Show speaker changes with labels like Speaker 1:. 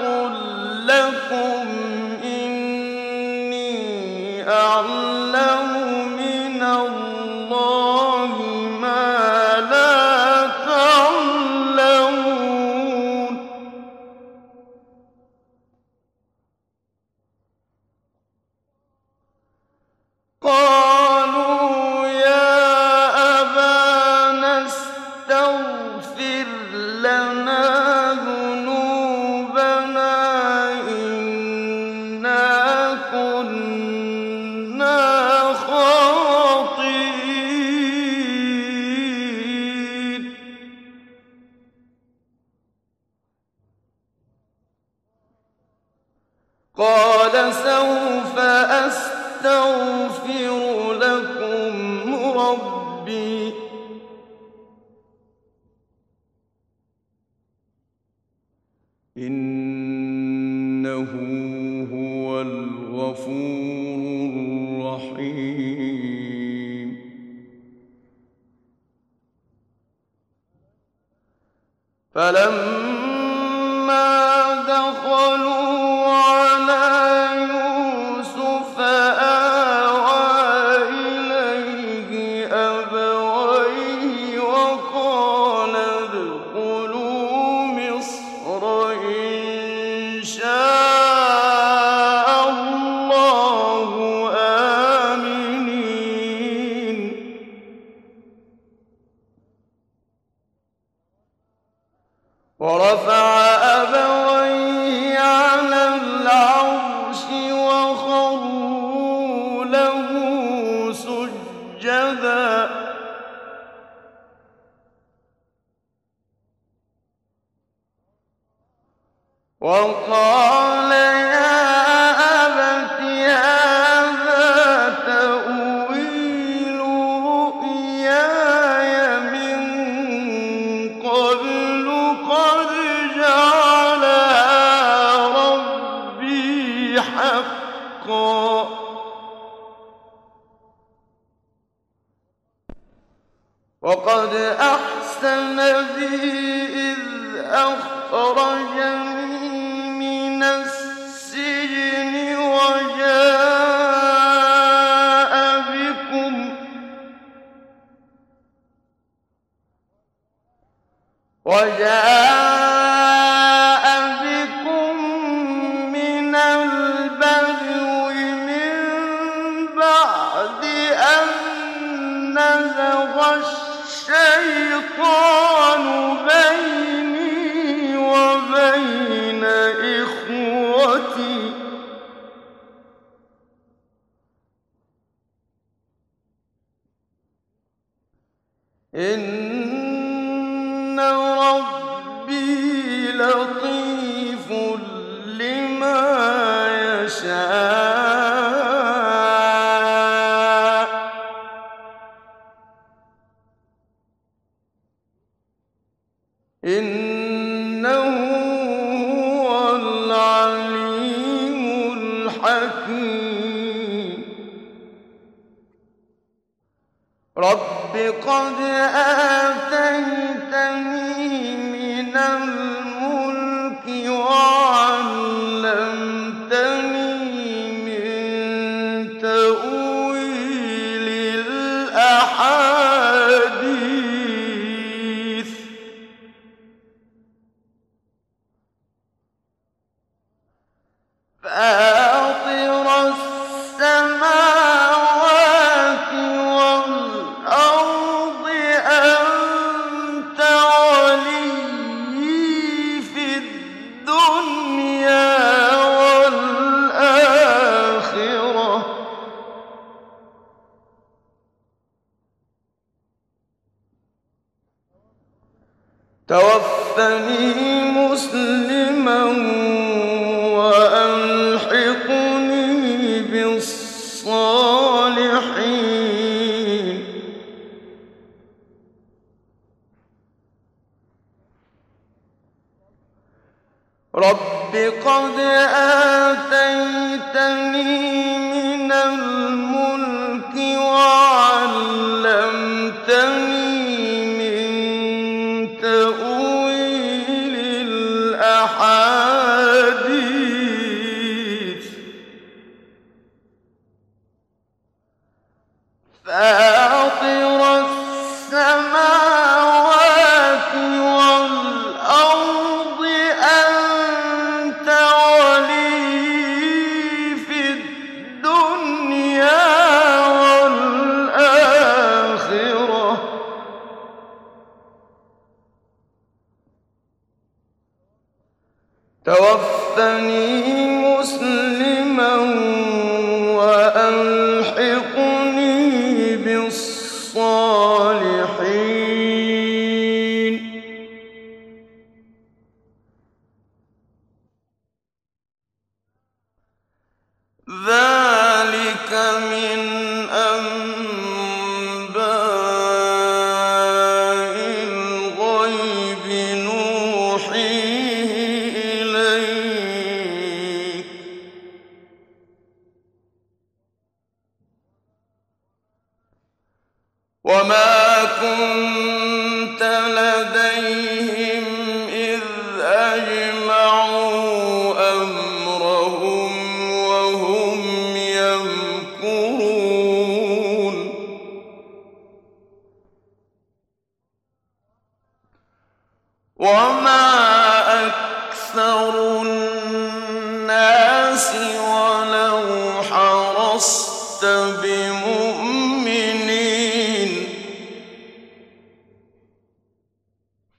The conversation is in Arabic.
Speaker 1: أقل لكم إني أعلم من الله ما لا تعلمون قالوا يا أبانا استغفر لنا ذنوبنا إنا كنا خاطئين قال سوف أستغفر لكم ربي إنه هو الغفور الرحيم فلما دخلوا على يوسف آوى إليه أبويه وقال ادخلوا مصر إن شاء الله آمنين ورفع أبويه على العرش وخروا له سجدا وقال يا أبت هذا تأويل رؤياي من قبل قد جعلها ربي حقا وقد أحسن بي إذ أخرجني من السجن وجاء بكم من البدو من بعد أن نزغ الشيطان بيني وبين إخوتي إن ربي لطيف لما يشاء إنه هو العليم الحكيم رب قد آتيتني من الملك وعلمتني من تأويل الأحاديث فاطر السماوات والأرض أنت ولي في الدنيا والآخرة توفني مسلما وألحقني بالصالحين رب قد آتيتني من الملك وعلمتني من تأويل الأحاديث توفني مسلما وألحقني بالصالحين. ذلك من أنباء الغيب نوحيه إليك وما كنت لديهم إذ أجمعوا أمرهم وهم يمكرون. وما أكثر الناس ولو حرصت بمؤمنين